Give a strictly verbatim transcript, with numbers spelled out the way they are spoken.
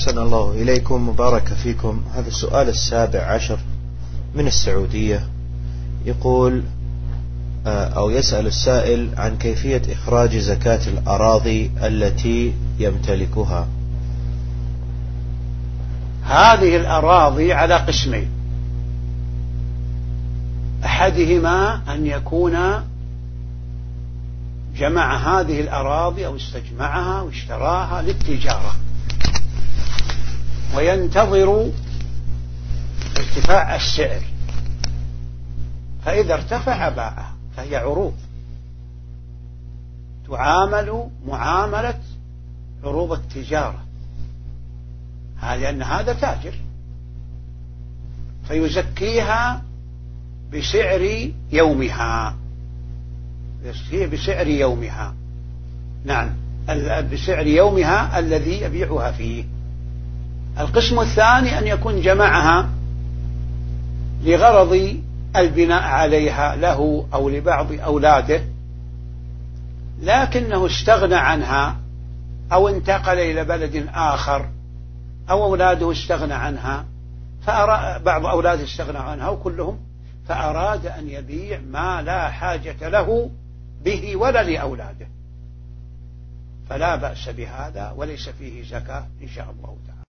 أحسن الله إليكم وبارك فيكم. هذا السؤال السابع عشر من السعودية، يقول أو يسأل السائل عن كيفية إخراج زكاة الأراضي التي يمتلكها. هذه الأراضي على قسمين: أحدهما أن يكون جمع هذه الأراضي أو استجمعها واشتراها للتجارة وينتظر ارتفاع السعر، فإذا ارتفع باعها، فهي عروض تعامل معاملة عروض التجارة، لأن هذا تاجر، فيزكيها بسعر يومها يزكيها بسعر يومها نعم بسعر يومها الذي يبيعها فيه. القسم الثاني أن يكون جمعها لغرض البناء عليها له أو لبعض أولاده، لكنه استغنى عنها أو انتقل إلى بلد آخر أو أولاده استغنى عنها، بعض أولاده استغنى عنها وكلهم، فأراد أن يبيع ما لا حاجة له به ولا لأولاده، فلا بأس بهذا وليس فيه زكاة إن شاء الله تعالى.